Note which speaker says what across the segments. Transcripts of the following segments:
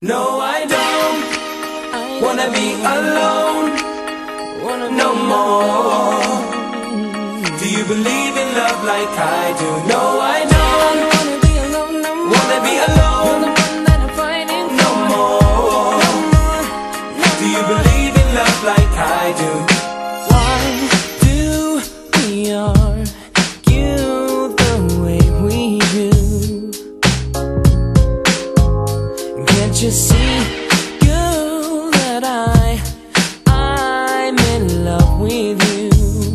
Speaker 1: No, I don't wanna be alone no more. Do you believe in love like I do? No, I don't wanna be alone no more. Do you believe in love like I do?
Speaker 2: Why do we argue the way we do? Can't you see, girl, that I'm in love with you?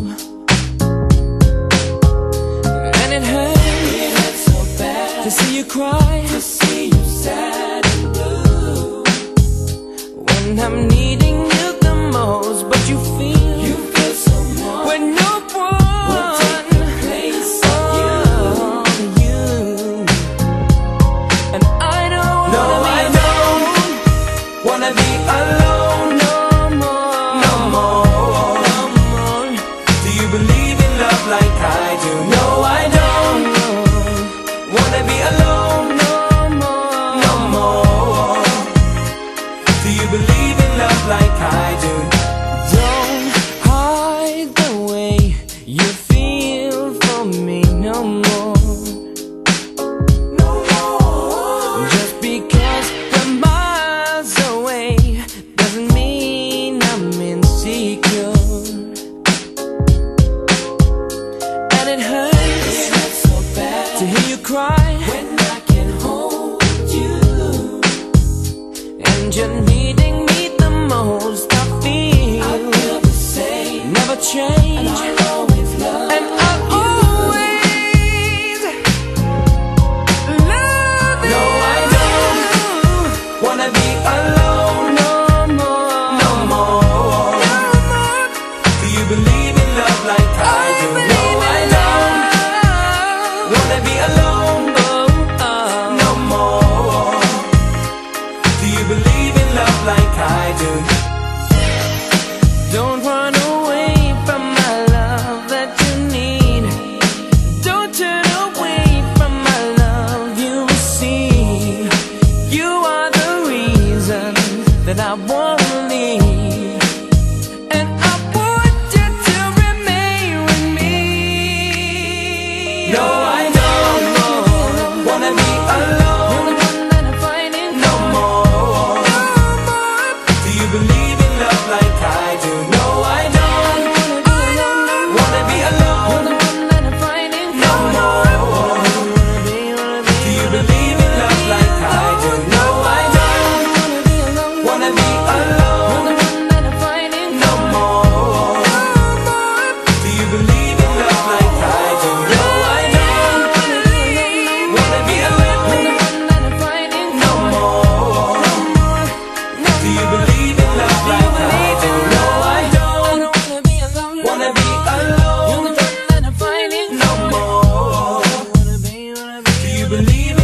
Speaker 2: And it hurts so bad to see you cry, to see you sad and blue, when I'm needing you the most, but you feel someone when no one will take the place of you. And I don't
Speaker 1: wanna be alone no more. Do you believe in love like I do? No, I don't wanna be alone no more. Do you believe in love like I do?
Speaker 2: Don't hide the way you feel for me no more. Just because we're miles away doesn't mean I'm insecure. And it hurts so bad to hear you cry when I can hold you, and you're needing me the most. I feel the same, never change, and I'll always love you. And I'll always love you.
Speaker 1: No, I don't wanna be alone no more. Do you believe in love like I do? No, I don't wanna be alone no more. Do you believe in love like I do?
Speaker 2: Don't run away from my love that you need. Don't turn away from my love, you see. You are the reason that I won't leave, and I want you to remain with me.
Speaker 1: No, I don't wanna be alone no more. Do you believe in love like I do? No, I don't wanna be alone no more. Do you believe in love like I do? No, I don't wanna be alone no more. Do you believe in love like I do? No, I don't wanna be alone no more. Do you believe in love like I do? No, I don't wanna be alone no more. Do you believe